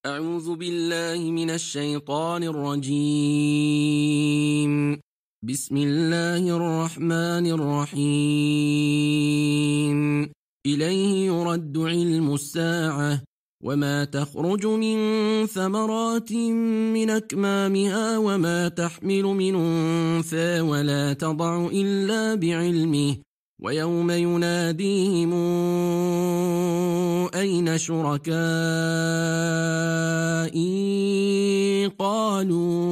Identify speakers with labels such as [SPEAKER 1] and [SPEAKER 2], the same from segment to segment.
[SPEAKER 1] أعوذ بالله من الشيطان الرجيم. بسم الله الرحمن الرحيم. إليه يرد علم الساعة وما تخرج من ثمرات من أكمامها وما تحمل من أنثى ولا تضع إلا بعلمه ويوم يناديهم أين شركائي قالوا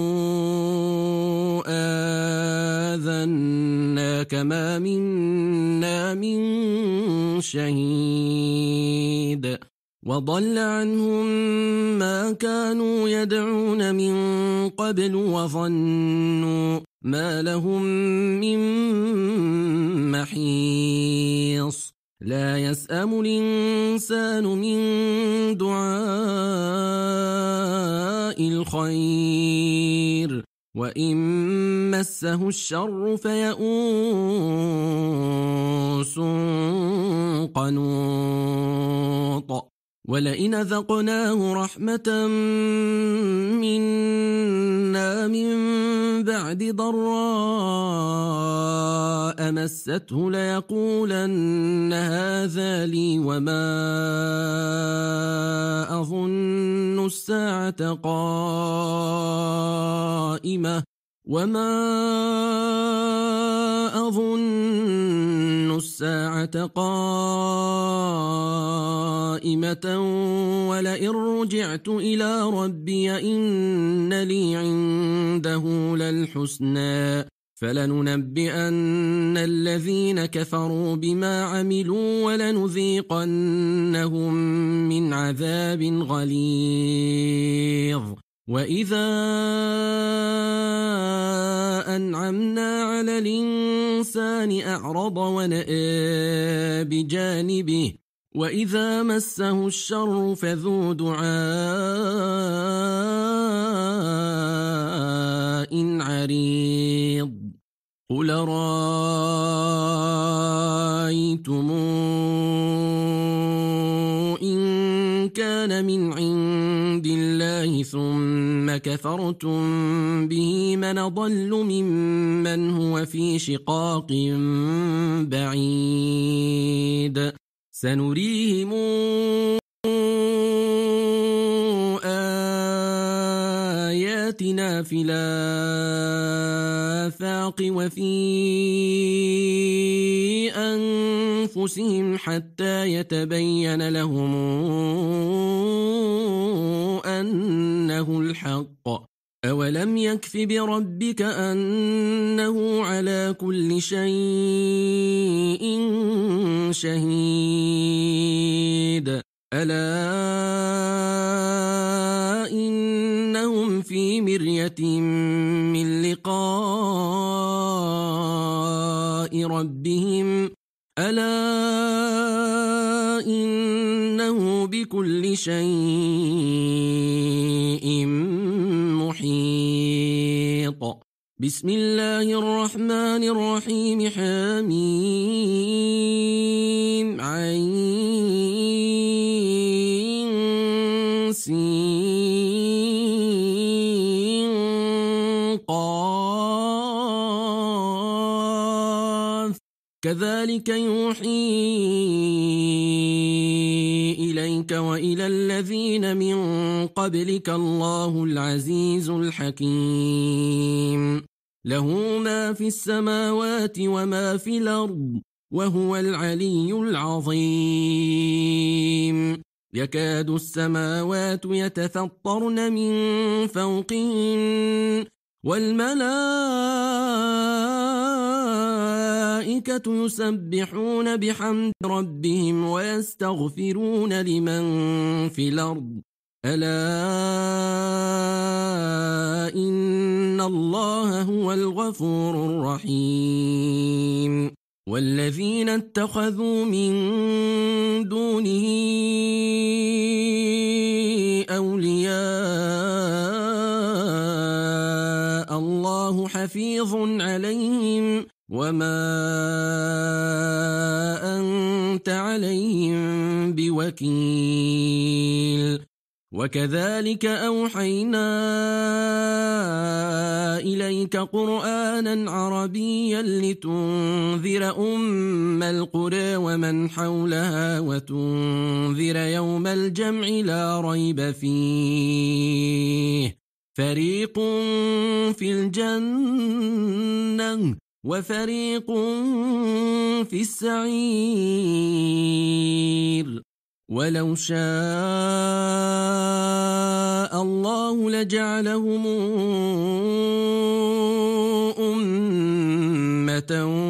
[SPEAKER 1] آذناك ما منا من شهيد وضل عنهم ما كانوا يدعون من قبل وظنوا ما لهم من محيص لا يسأم الإنسان من دعاء الخير وإن مسه الشر فيئوس قنوط ولئن ذقناه رحمة منا من بعد ضراء مسته ليقولن هذا لي وما أظن الساعة قائمة ولئن رجعت إلى ربي إن لي عنده للحسنى فلننبئن الذين كفروا بما عملوا ولنذيقنهم من عذاب غليظ وإذا أنعمنا على الإنسان أعرض ونأى بجانبه وإذا مسه الشر فذو دعاء عريض قل رأيتم إن كان من عند الله ثم كفرتم به من ضل ممن هو في شقاق بعيد سنريهم آياتنا في الآفاق وفي أنفسهم حتى يتبين لهم أنه الحق أولم يكف بربك أنه على كل شيء شهيد ألا إنهم في مرية من لقاء ربهم ألا إنه بكل شيء محيط بسم الله الرحمن الرحيم حميم عين سين قاف كذلك يوحي إليك وإلى الذين من قبلك الله العزيز الحكيم له ما في السماوات وما في الأرض وهو العلي العظيم يكاد السماوات يتفطرن من فوقهن والملائكة يسبحون بحمد ربهم ويستغفرون لمن في الأرض ألا إن الله هو الغفور الرحيم والذين اتخذوا من دونه أولياء الله حفيظ عليهم وما أنت عليهم بوكيل وكذلك أوحينا إليك قرآنا عربيا لتنذر أم القرى ومن حولها وتنذر يوم الجمع لا ريب فيه فريق في الجنة وفريق في السعير ولو شاء الله لجعلهم أمة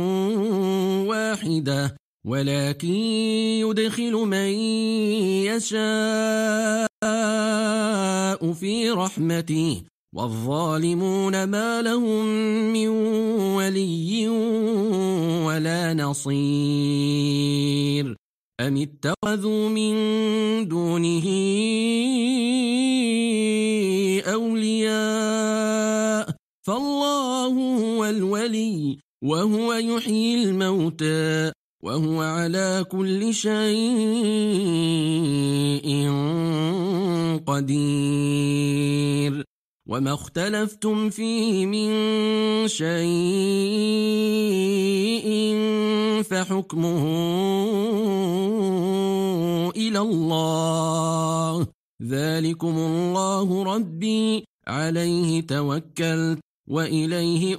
[SPEAKER 1] واحدة ولكن يدخل من يشاء في رحمته والظالمون ما لهم من ولي ولا نصير أم اتخذوا من دونه أولياء فالله هو الولي وهو يحيي الموتى وهو على كل شيء قدير وما اختلفتم فيه من شيء فحكمه إلى الله ذلكم الله ربي عليه توكلت وإليه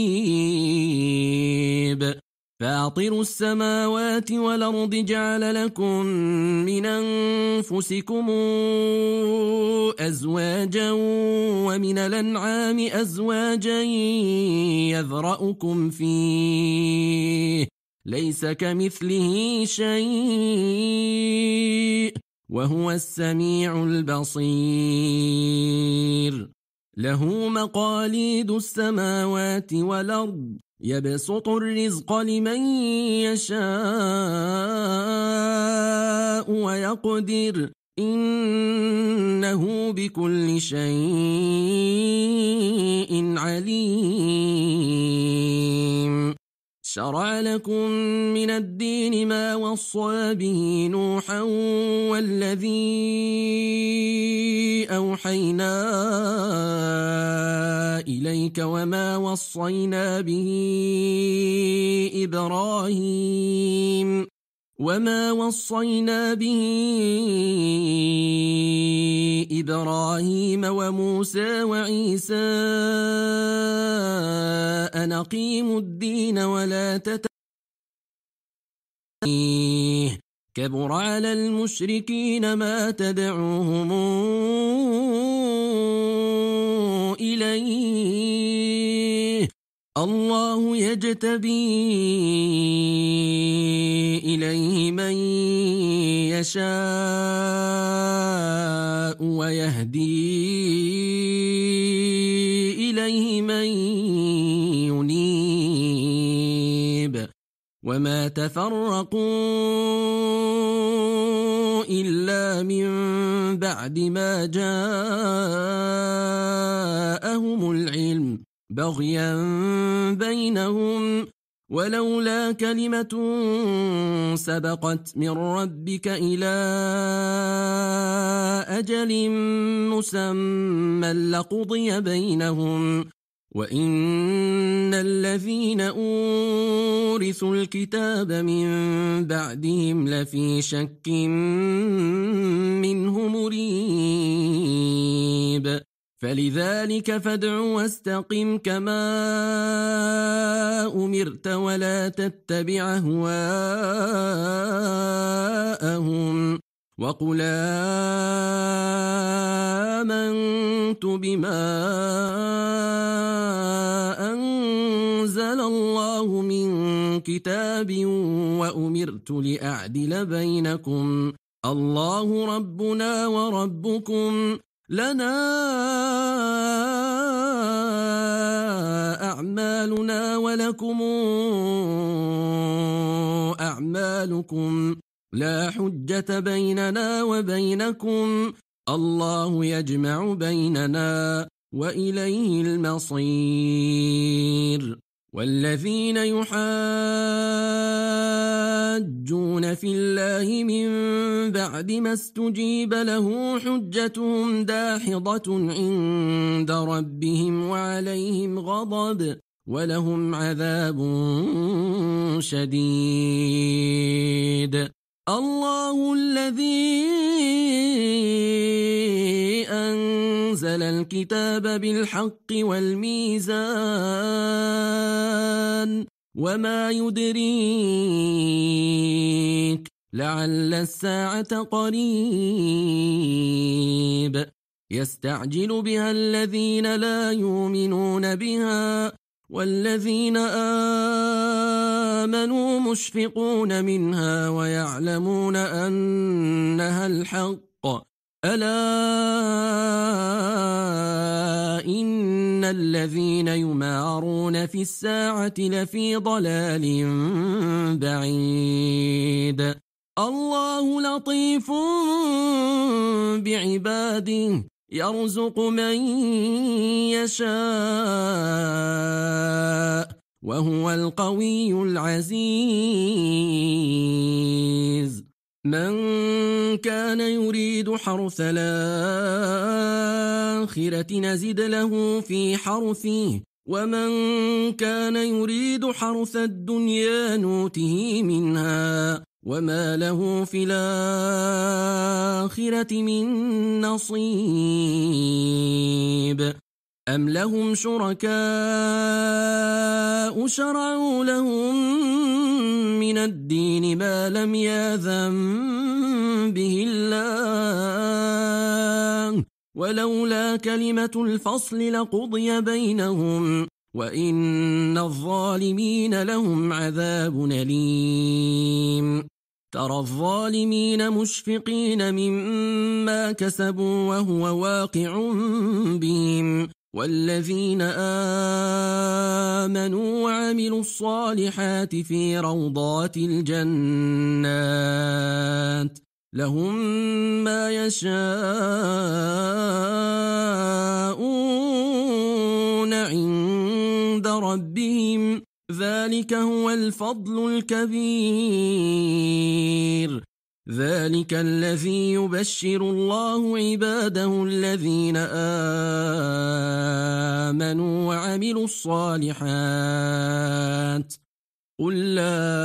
[SPEAKER 1] أنيب فاطر السماوات والأرض جعل لكم من أنفسكم أزواجا ومن الأنعام أزواجا يذرأكم فيه ليس كمثله شيء وهو السميع البصير له مقاليد السماوات والأرض يبسط الرزق لمن يشاء ويقدر إنه بكل شيء عليم شرع لكم من الدين ما وصى به نوحا والذي أوحينا إليك وما وصينا به إبراهيم وموسى وعيسى أن أقيموا الدين ولا تتبعوا كبر على المشركين ما تدعوهم إليه الله يجتبي إليه من يشاء ويهدي إليه من ينيب وما تفرقوا إلا من بعد ما جاءهم العلم بغيا بينهم ولولا كلمة سبقت من ربك إلى أجل مسمى لقضي بينهم وإن الذين أورثوا الكتاب من بعدهم لفي شك منه مريب فلذلك فادع واستقم كما أمرت ولا تتبع أهواءهم وقل آمنت بما أنزل الله من كتاب وأمرت لأعدل بينكم الله ربنا وربكم لنا أعمالنا ولكم أعمالكم لا حجة بيننا وبينكم الله يجمع بيننا وإليه المصير والذين يحاجون في الله من بعد ما استجيب له حجتهم داحضة عند ربهم وعليهم غضب ولهم عذاب شديد. الله الذي أنزل الكتاب بالحق والميزان وما يدريك لعل الساعة قريب يستعجل بها الذين لا يؤمنون بها والذين آمنوا مشفقون منها ويعلمون أنها الحق ألا إن الذين يمارون في الساعة لفي ضلال بعيد. الله لطيف بعباده يرزق من يشاء وهو القوي العزيز. من كان يريد حرث الآخرة نزد له في حرثه ومن كان يريد حرث الدنيا نوته منها وما له في الآخرة من نصيب. أم لهم شركاء شرعوا لهم من الدين ما لم يأذن به الله ولولا كلمة الفصل لقضي بينهم وإن الظالمين لهم عذاب أليم. ترى الظالمين مشفقين مما كسبوا وهو واقع بهم والذين آمنوا وعملوا الصالحات في روضات الجنات لهم ما يشاءون عند ربهم ذلك هو الفضل الكبير. ذلك الذي يبشر الله عباده الذين آمنوا وعملوا الصالحات. قل لا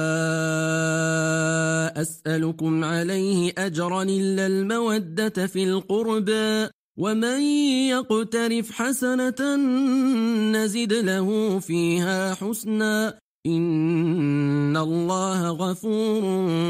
[SPEAKER 1] أسألكم عليه أجرا إلا المودة في القربى ومن يقترف حسنة نزد له فيها حسنا إن الله غفور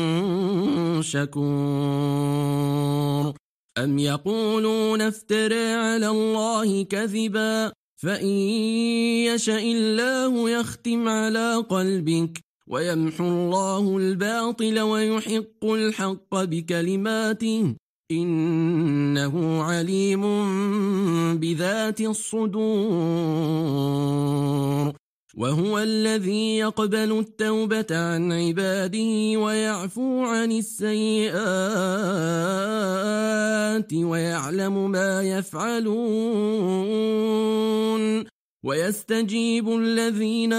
[SPEAKER 1] شكور. أم يقولون افترى على الله كذبا فإن يشأ الله يختم على قلبك ويمحو الله الباطل ويحق الحق بكلماته إنه عليم بذات الصدور. وهو الذي يقبل التوبة عن عباده ويعفو عن السيئات ويعلم ما يفعلون ويستجيب الذين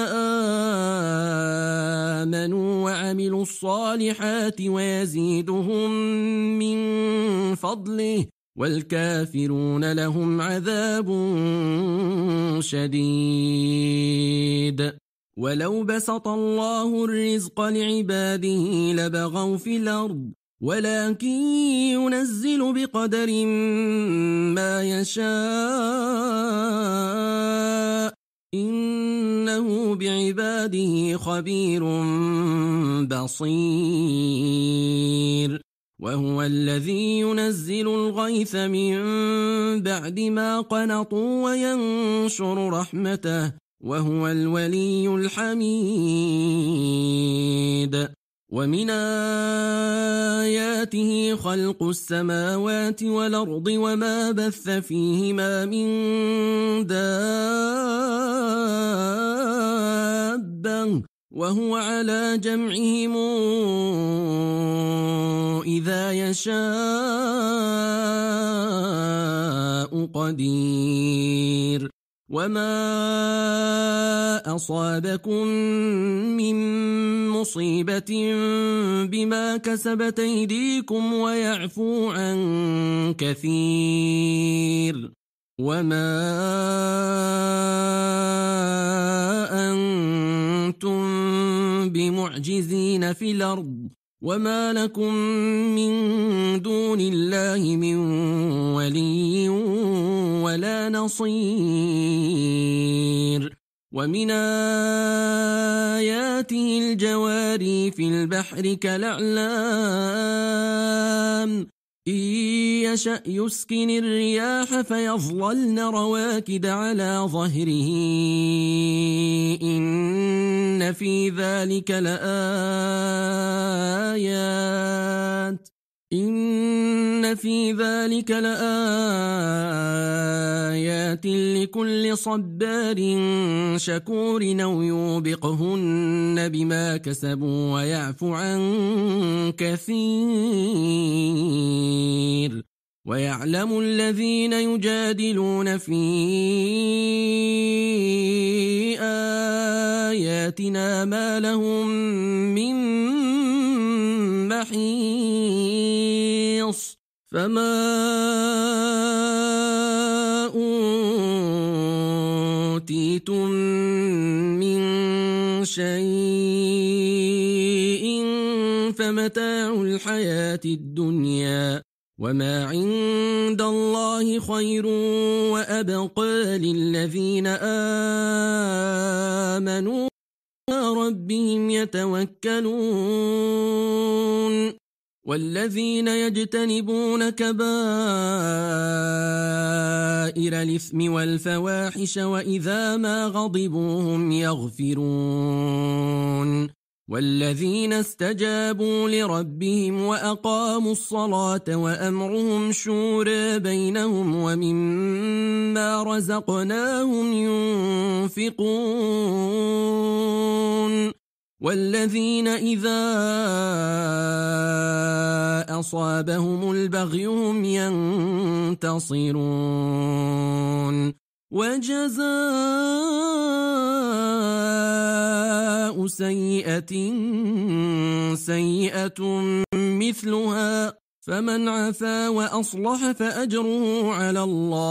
[SPEAKER 1] آمنوا وعملوا الصالحات ويزيدهم من فضله والكافرون لهم عذاب شديد. ولو بسط الله الرزق لعباده لبغوا في الأرض ولكن ينزل بقدر ما يشاء إنه بعباده خبير بصير. وهو الذي ينزل الغيث من بعد ما قنطوا وينشر رحمته وهو الولي الحميد. ومن آياته خلق السماوات والأرض وما بث فيهما من دابة وهو على جمعهم إذا يشاء قدير. وما أصابكم من مصيبة بما كسبت أيديكم ويعفو عن كثير وما أنتم بمعجزين في الأرض وما لكم من دون الله من ولي ولا نصير ومن آياته الجواري في البحر كالأعلام إن يشأ يسكن الرياح فيظللن رواكد على ظهره إن في ذلك لآيات لكل صبار شكور أو يوبقهن بما كسبوا ويعفو عن كثير ويعلم الذين يجادلون في آياتنا ما لهم من محيص فما أوتيتم من شيء فمتاع الحياة الدنيا وما عند الله خير وأبقى للذين آمنوا ربهم يتوكلون والذين يجتنبون كبائر الإثم والفواحش وإذا ما غضبوا هم يغفرون والذين استجابوا لربهم وأقاموا الصلاة وأمرهم شورى بينهم ومما رزقناهم ينفقون والذين إذا أصابهم البغي هم ينتصرون وجزاء سيئة سيئة مثلها فمن عفا وأصلح فأجره على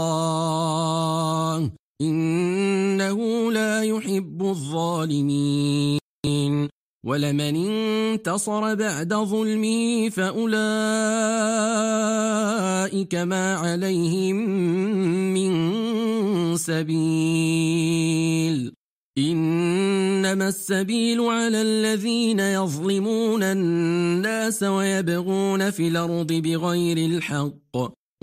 [SPEAKER 1] الله إنه لا يحب الظالمين ولمن انتصر بعد ظلمه فأولئك ما عليهم من سبيل إنما السبيل على الذين يظلمون الناس ويبغون في الأرض بغير الحق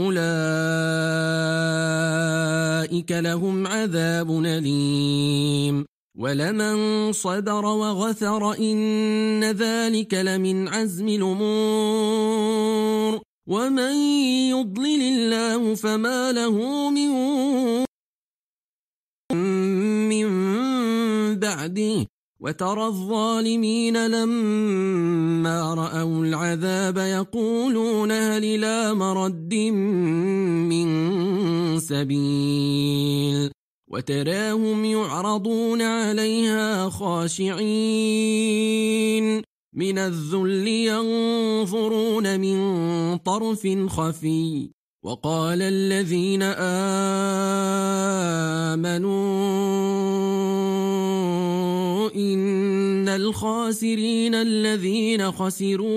[SPEAKER 1] أولئك لهم عذاب أليم ولمن صبر وغفر إن ذلك لمن عزم الأمور ومن يضلل الله فما له من بعده وترى الظالمين لما رأوا العذاب يقولون هل إلى مرد من سبيل وتراهم يعرضون عليها خاشعين من الذل ينظرون من طرف خفي وقال الذين آمنوا إن الخاسرين الذين خسروا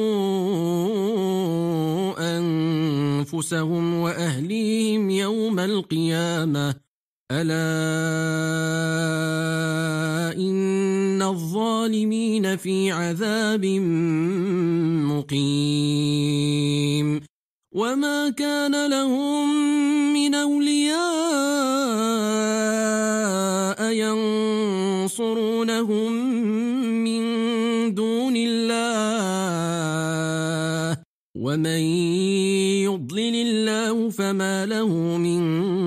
[SPEAKER 1] أنفسهم وأهليهم يوم القيامة ألا إن الظالمين في عذاب مقيم وما كان لهم من أولياء ينصرونهم من دون الله ومن يضلل الله فما له من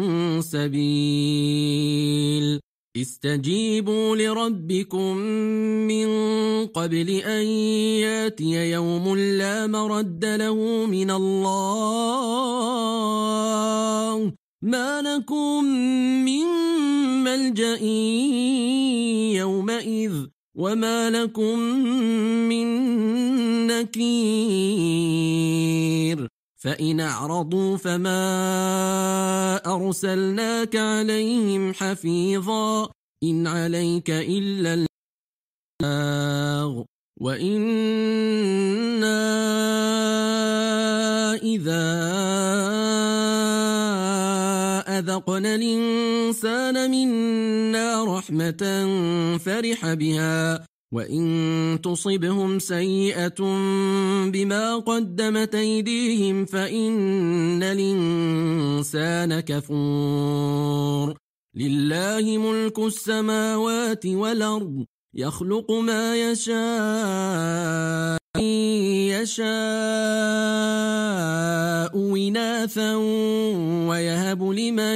[SPEAKER 1] سبيل استجيبوا لربكم من قبل أن ياتي يوم لا مرد له من الله ما لكم من ملجأ يومئذ وما لكم من نكير فإن أعرضوا فما أرسلناك عليهم حفيظا إن عليك إلا البلاغ وإنا إذا أذقنا الإنسان منا رحمة فرح بها وإن تصبهم سيئة بما قدمت أيديهم فإن الإنسان كفور لله ملك السماوات والأرض يخلق ما يشاء إناثا ويهب لمن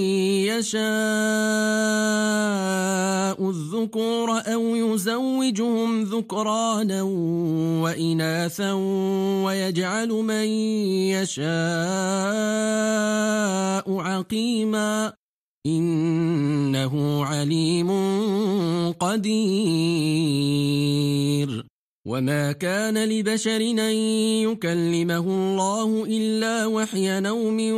[SPEAKER 1] يشاء الذكور أو يزوجهم ذكرانا وإناثا ويجعل من يشاء عقيما إنه عليم قدير وما كان لبشر أن يكلمه الله إلا وحيا أو من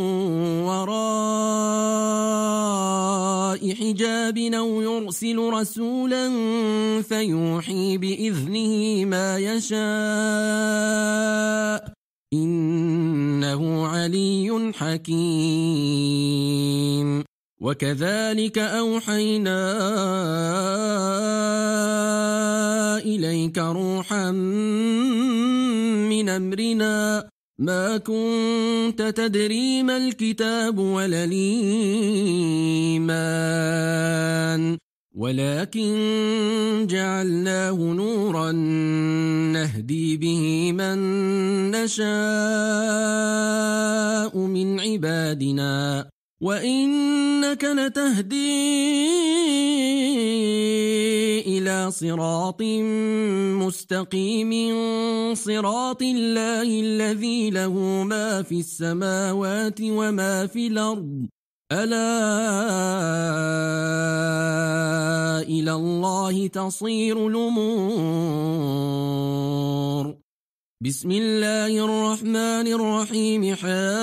[SPEAKER 1] وراء حجاب أو يرسل رسولا فيوحي بإذنه ما يشاء إنه علي حكيم وكذلك أوحينا إليك روحا من أمرنا ما كنت تدري ما الكتاب ولا الإيمان ولكن جعلناه نورا نهدي به من نشاء من عبادنا وإنك لتهدي إلى صراط مستقيم صراط الله الذي له ما في السماوات وما في الأرض ألا إلى الله تصير الأمور بسم الله الرحمن الرحيم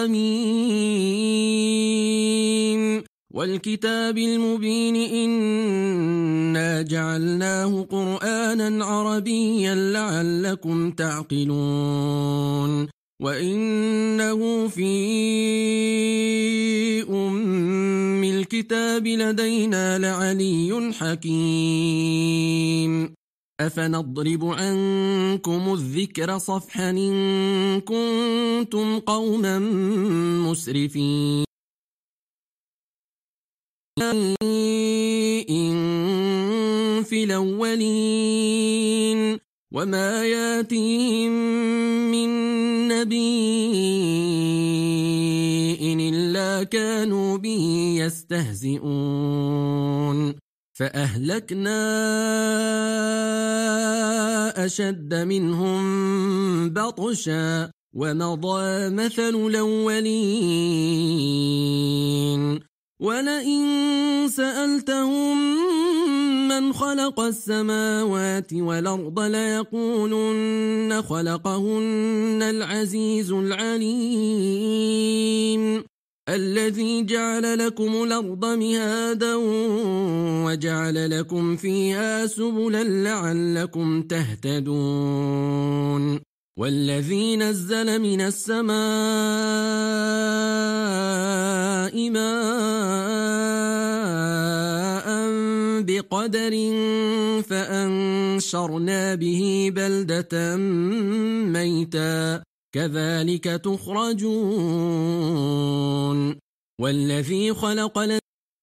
[SPEAKER 1] حميم والكتاب المبين إنا جعلناه قرآنا عربيا لعلكم تعقلون وإنه في أم الكتاب لدينا لعلي حكيم أفنضرب عنكم الذكر صفحا إن كنتم قوما مسرفين إن في الأولين وما ياتيهم من نبي إلا كانوا به يستهزئون فأهلكنا أشد منهم بطشا ومضى مثل الأولين ولئن سألتهم من خلق السماوات والأرض ليقولن خلقهن العزيز العليم الذي جعل لكم الأرض مهادا وجعل لكم فيها سبلا لعلكم تهتدون والذي نزل من السماء ماء بقدر فأنشرنا به بلدة ميتا كذلك تخرجون والذي خلق لنا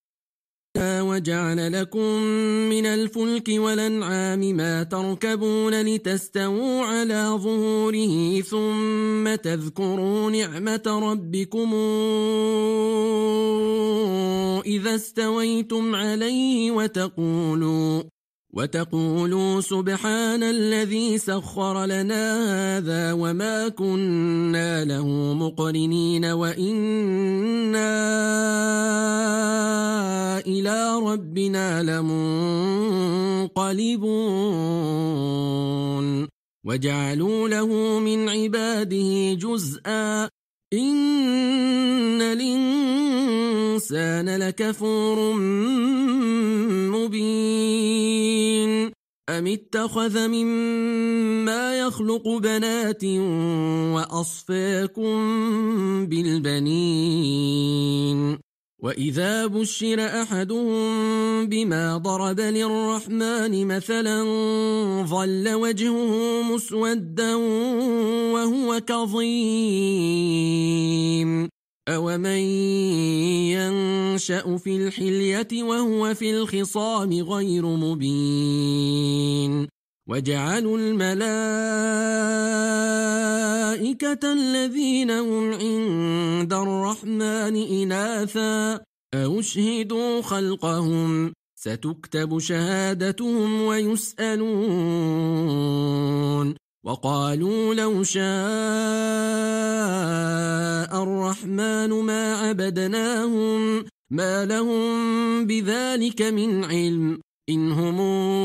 [SPEAKER 1] وجعل لكم من الفلك والأنعام ما تركبون لتستووا على ظهوره ثم تذكروا نعمة ربكم إذا استويتم عليه وتقولوا سبحان الذي سخر لنا هذا وما كنا له مقرنين وإنا إلى إلى ربنا لمنقلبون وجعلوا له من عباده جزءا إن الإنسان لكفور مبين أم اتخذ مما يخلق بنات وأصفاكم بالبنين وإذا بشر أحدهم بما ضرب للرحمن مثلا ظل وجهه مسودا وهو كظيم أومن ينشأ في الحلية وهو في الخصام غير مبين وجعلوا الملائكة الذين هم عند الرحمن إناثا أشهدوا خلقهم ستكتب شهادتهم ويسألون وقالوا لو شاء الرحمن ما عبدناهم ما لهم بذلك من علم إن هم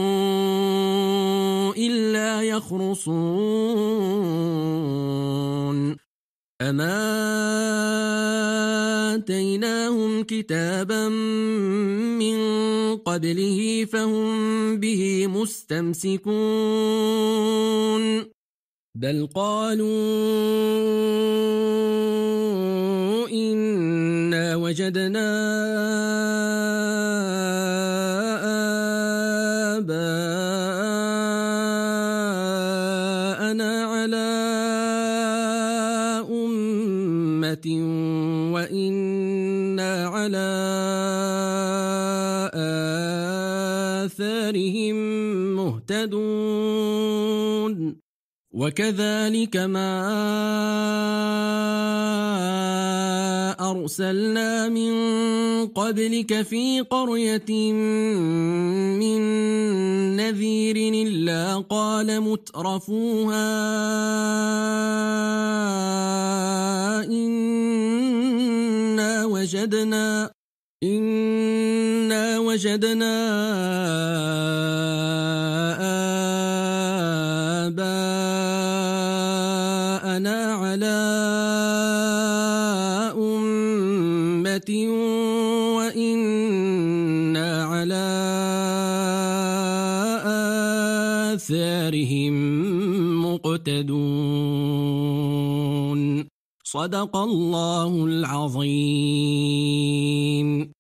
[SPEAKER 1] إلا يخرصون أما آتيناهم كتابا من قبله فهم به مستمسكون بل قالوا إنا وجدنا آباءنا على أمة وإنا على آثارهم مهتدون وكذلك ما أرسلنا من قبلك في قرية من نذير إلا قال مترفوها إنا وجدنا آباءنا على أمة وإنا على آثارهم مقتدون صدق الله العظيم.